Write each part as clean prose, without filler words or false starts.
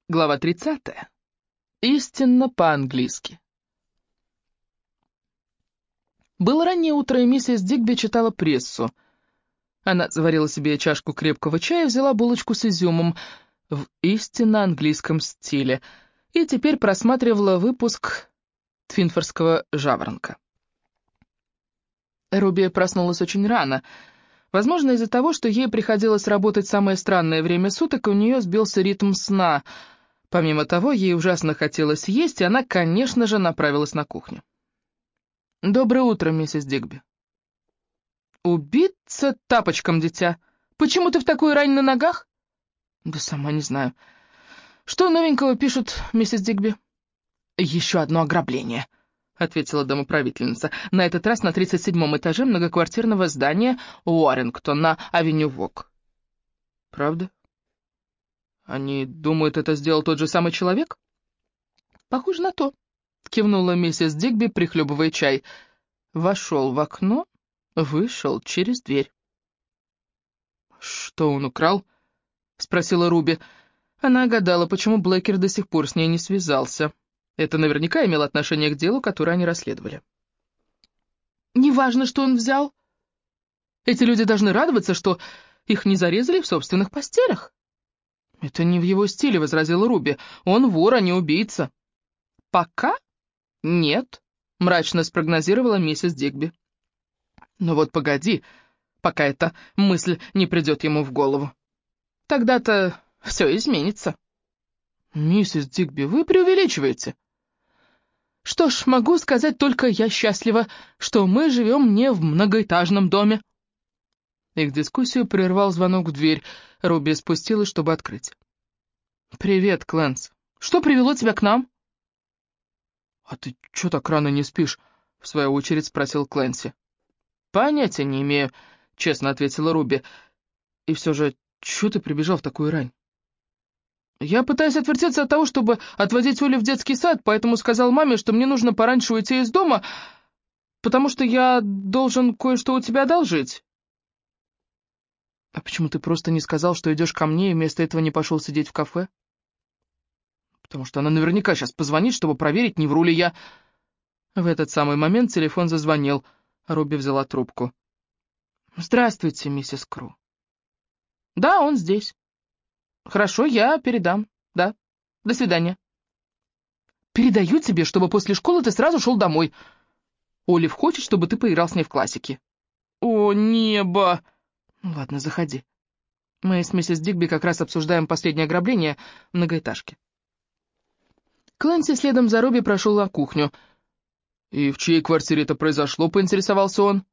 Глава 30. Истинно по-английски. Было раннее утро, и миссис Дигби читала прессу. Она заварила себе чашку крепкого чая и взяла булочку с изюмом в истинно английском стиле, и теперь просматривала выпуск «Твинфорского жаворонка». Руби проснулась очень рано. Возможно, из-за того, что ей приходилось работать в самое странное время суток, и у нее сбился ритм сна. Помимо того, ей ужасно хотелось есть, и она, конечно же, направилась на кухню. «Доброе утро, миссис Дигби». «Убиться тапочком, дитя. Почему ты в такой рань на ногах?» «Да сама не знаю. Что новенького пишут, миссис Дигби?» «Еще одно ограбление», — ответила домоправительница. «На этот раз на 37-м этаже многоквартирного здания Уоррингтон на авеню Вок». «Правда? Они думают, это сделал тот же самый человек?» «Похоже на то», — кивнула миссис Дигби, прихлебывая чай. «Вошел в окно, вышел через дверь». «Что он украл?» — спросила Руби. Она гадала, почему Блэкер до сих пор с ней не связался. Это наверняка имело отношение к делу, которое они расследовали. «Неважно, что он взял. Эти люди должны радоваться, что их не зарезали в собственных постелях». «Это не в его стиле», — возразила Руби. «Он вор, а не убийца». «Пока нет», — мрачно спрогнозировала миссис Дигби. «Ну вот погоди, пока эта мысль не придет ему в голову. Тогда-то все изменится». «Миссис Дигби, вы преувеличиваете». «Что ж, могу сказать только я счастлива, что мы живем не в многоэтажном доме». Их дискуссию прервал звонок в дверь. Руби спустилась, чтобы открыть. «Привет, Клэнс. Что привело тебя к нам?» «А ты чё так рано не спишь?» — в свою очередь спросил Клэнси. «Понятия не имею», — честно ответила Руби. «И все же, чё ты прибежал в такую рань?» «Я пытаюсь отвертеться от того, чтобы отводить Олю в детский сад, поэтому сказал маме, что мне нужно пораньше уйти из дома, потому что я должен кое-что у тебя одолжить». «А почему ты просто не сказал, что идешь ко мне, и вместо этого не пошел сидеть в кафе?» «Потому что она наверняка сейчас позвонит, чтобы проверить, не вру ли я». В этот самый момент телефон зазвонил. Руби взяла трубку. «Здравствуйте, миссис Кру». «Да, он здесь». «Хорошо, я передам. Да. До свидания». «Передаю тебе, чтобы после школы ты сразу шел домой. Олив хочет, чтобы ты поиграл с ней в классики». «О, небо!» «Ну ладно, заходи. Мы с миссис Дигби как раз обсуждаем последнее ограбление в многоэтажке». Клэнси следом за Руби прошел на кухню. «И в чьей квартире это произошло?» — поинтересовался он.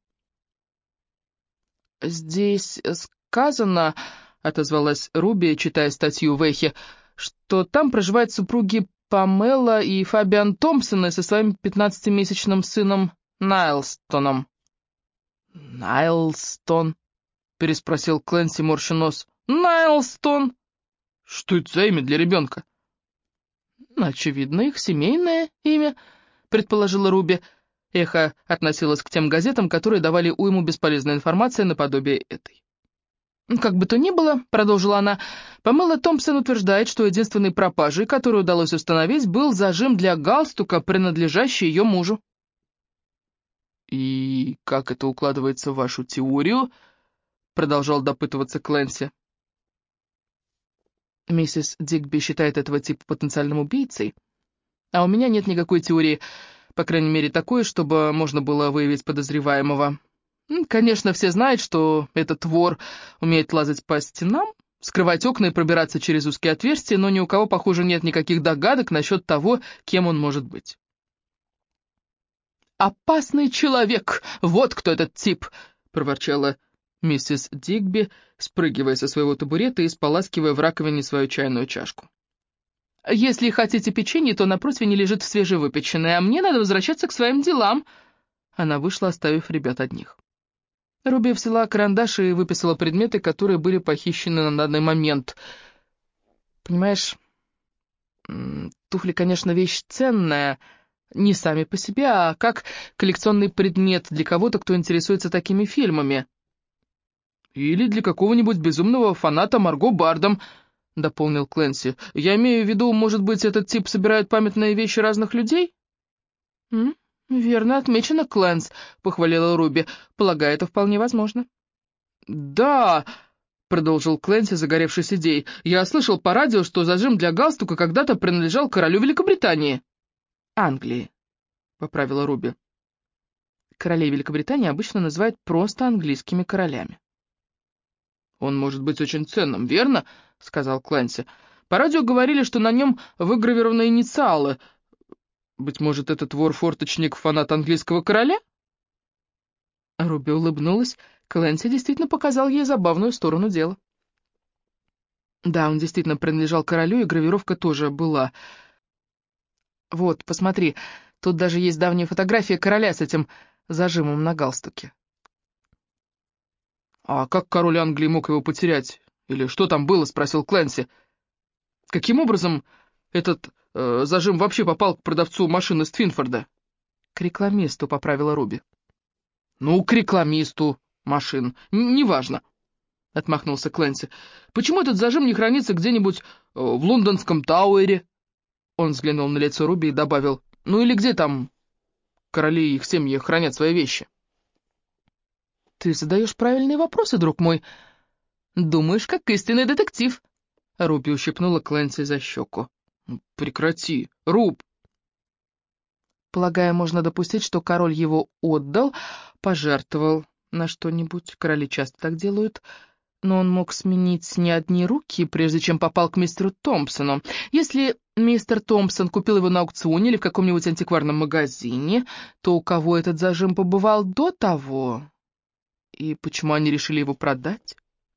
«Здесь сказано...» — отозвалась Руби, читая статью в Эхе, что там проживают супруги Памела и Фабиан Томпсоны со своим 15-месячным сыном Найлстоном. «Найлстон?» — переспросил Клэнси, морща нос. «Найлстон? Что это за имя для ребенка?» «Очевидно, их семейное имя», — предположила Руби. Эхо относилось к тем газетам, которые давали уйму бесполезной информации наподобие этой. «Как бы то ни было», — продолжила она, — Памела Томпсон утверждает, что единственной пропажей, которую удалось установить, был зажим для галстука, принадлежащий ее мужу. «И как это укладывается в вашу теорию?» — продолжал допытываться Клэнси. «Миссис Дигби считает этого типа потенциальным убийцей, а у меня нет никакой теории, по крайней мере такой, чтобы можно было выявить подозреваемого. Конечно, все знают, что этот вор умеет лазать по стенам, скрывать окна и пробираться через узкие отверстия, но ни у кого, похоже, нет никаких догадок насчет того, кем он может быть». «Опасный человек! Вот кто этот тип!» — проворчала миссис Дигби, спрыгивая со своего табурета и споласкивая в раковине свою чайную чашку. «Если хотите печенье, то на противне лежит свежевыпеченное, а мне надо возвращаться к своим делам». Она вышла, оставив ребят одних. Руби взяла карандаш и выписала предметы, которые были похищены на данный момент. «Понимаешь, туфли, конечно, вещь ценная, не сами по себе, а как коллекционный предмет для кого-то, кто интересуется такими фильмами». «Или для какого-нибудь безумного фаната Марго Бардом», — дополнил Клэнси. «Я имею в виду, может быть, этот тип собирает памятные вещи разных людей?» «Верно отмечено, Клэнс», — похвалила Руби. «Полагаю, это вполне возможно». «Да», — продолжил Клэнси, загоревшись идеей, «я слышал по радио, что зажим для галстука когда-то принадлежал королю Великобритании». «Англии», — поправила Руби. Королей Великобритании обычно называют просто английскими королями. «Он может быть очень ценным, верно?» — сказал Клэнси. «По радио говорили, что на нем выгравированы инициалы. Быть может, этот вор-форточник — фанат английского короля?» Руби улыбнулась. Клэнси действительно показал ей забавную сторону дела. Да, он действительно принадлежал королю, и гравировка тоже была. Вот, посмотри, тут даже есть давняя фотография короля с этим зажимом на галстуке. «А как король Англии мог его потерять? Или что там было?» — спросил Клэнси. «Каким образом этот зажим вообще попал к продавцу машины из Твинфорда?» «К рекламисту», — поправила Руби. «Ну, к рекламисту машин. Неважно», — отмахнулся Клэнси. «Почему этот зажим не хранится где-нибудь в лондонском Тауэре?» Он взглянул на лицо Руби и добавил: «Ну или где там короли и их семьи хранят свои вещи?» «Ты задаешь правильные вопросы, друг мой. Думаешь, как истинный детектив». Руби ущипнула Клэнси за щеку. «Прекрати, Руб!» «Полагаю, можно допустить, что король его отдал, пожертвовал на что-нибудь. Короли часто так делают. Но он мог сменить не одни руки, прежде чем попал к мистеру Томпсону. Если мистер Томпсон купил его на аукционе или в каком-нибудь антикварном магазине, то у кого этот зажим побывал до того? И почему они решили его продать?»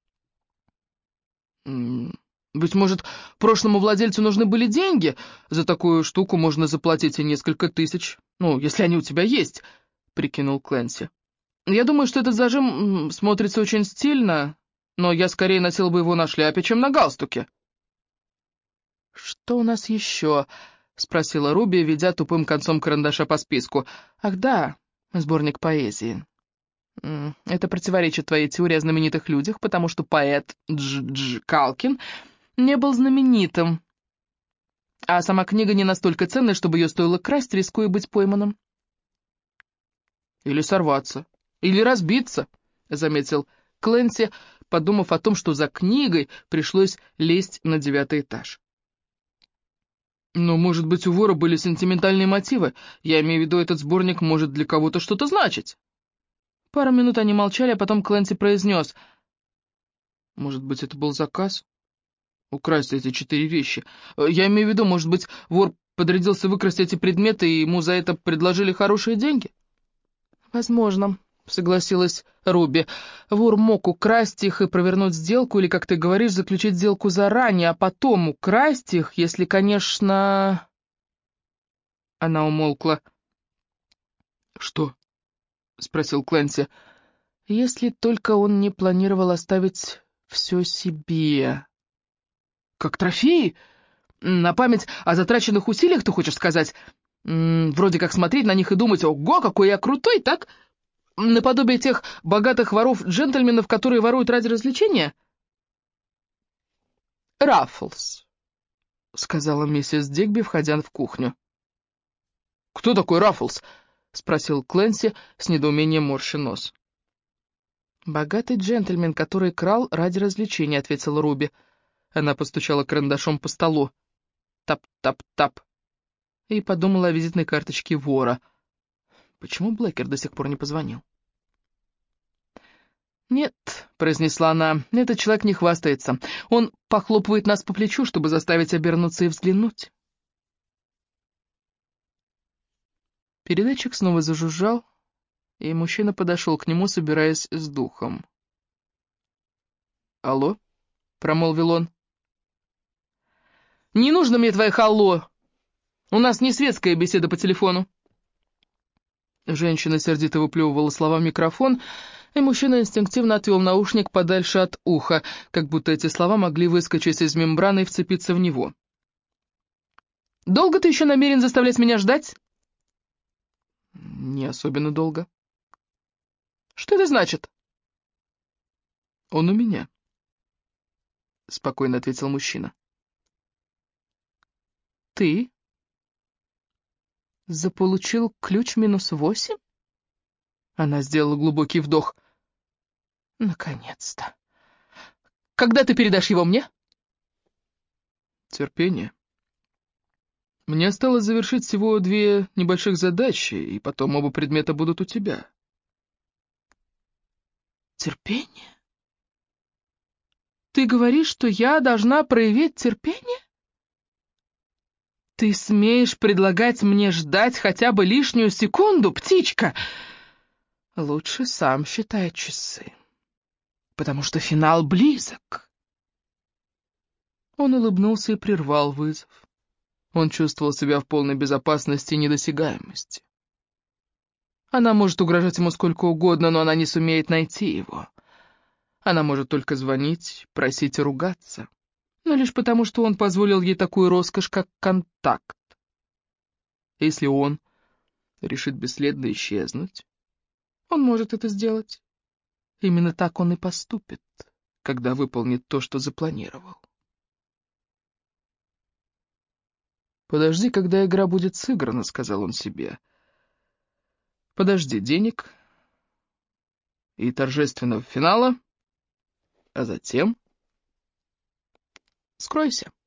«Быть может, прошлому владельцу нужны были деньги? За такую штуку можно заплатить и несколько тысяч. Ну, если они у тебя есть», — прикинул Клэнси. «Я думаю, что этот зажим смотрится очень стильно, но я скорее носил бы его на шляпе, чем на галстуке». «Что у нас еще?» — спросила Руби, ведя тупым концом карандаша по списку. «Ах да, сборник поэзии. Это противоречит твоей теории о знаменитых людях, потому что поэт Дж. Калкин не был знаменитым, а сама книга не настолько ценная, чтобы ее стоило красть, рискуя быть пойманным». «Или сорваться, или разбиться», — заметил Клэнси, подумав о том, что за книгой пришлось лезть на 9-й этаж. «Но, может быть, у вора были сентиментальные мотивы? Я имею в виду, этот сборник может для кого-то что-то значить». Пару минут они молчали, а потом Клэнси произнес: «Может быть, это был заказ? Украсть эти 4 вещи. Я имею в виду, может быть, вор подрядился выкрасть эти предметы, и ему за это предложили хорошие деньги?» «Возможно», — согласилась Руби. «Вор мог украсть их и провернуть сделку, или, как ты говоришь, заключить сделку заранее, а потом украсть их, если, конечно...» Она умолкла. «Что?» — спросил Клэнси. «Если только он не планировал оставить все себе». «Как трофеи? На память о затраченных усилиях, ты хочешь сказать? Вроде как смотреть на них и думать: ого, какой я крутой, так? Наподобие тех богатых воров-джентльменов, которые воруют ради развлечения?» «Раффлс», — сказала миссис Дигби, входя в кухню. «Кто такой Раффлс?» — спросил Клэнси, с недоумением морща нос. «Богатый джентльмен, который крал ради развлечения», — ответила Руби. Она постучала карандашом по столу. Тап-тап-тап. И подумала о визитной карточке вора. Почему Блэкер до сих пор не позвонил? «Нет», — произнесла она, — «этот человек не хвастается. Он похлопывает нас по плечу, чтобы заставить обернуться и взглянуть». Передатчик снова зажужжал, и мужчина подошел к нему, собираясь с духом. «Алло?» — промолвил он. «Не нужно мне твоих алло! У нас не светская беседа по телефону». Женщина сердито выплевывала слова в микрофон, и мужчина инстинктивно отвел наушник подальше от уха, как будто эти слова могли выскочить из мембраны и вцепиться в него. «Долго ты еще намерен заставлять меня ждать?» «Не особенно долго». «Что это значит?» «Он у меня». — спокойно ответил мужчина. «Ты заполучил ключ -8?» Она сделала глубокий вдох. «Наконец-то! Когда ты передашь его мне?» Терпение. Мне осталось завершить всего 2 небольших задачи, и потом оба предмета будут у тебя. Терпение? Ты говоришь, что я должна проявить терпение? Ты смеешь предлагать мне ждать хотя бы лишнюю секунду, птичка? Лучше сам считай часы, потому что финал близок. Он улыбнулся и прервал вызов. Он чувствовал себя в полной безопасности и недосягаемости. Она может угрожать ему сколько угодно, но она не сумеет найти его. Она может только звонить, просить и ругаться, но лишь потому, что он позволил ей такую роскошь, как контакт. Если он решит бесследно исчезнуть, он может это сделать. Именно так он и поступит, когда выполнит то, что запланировал. «Подожди, когда игра будет сыграна», — сказал он себе. «Подожди денег и торжественного финала, а затем скройся».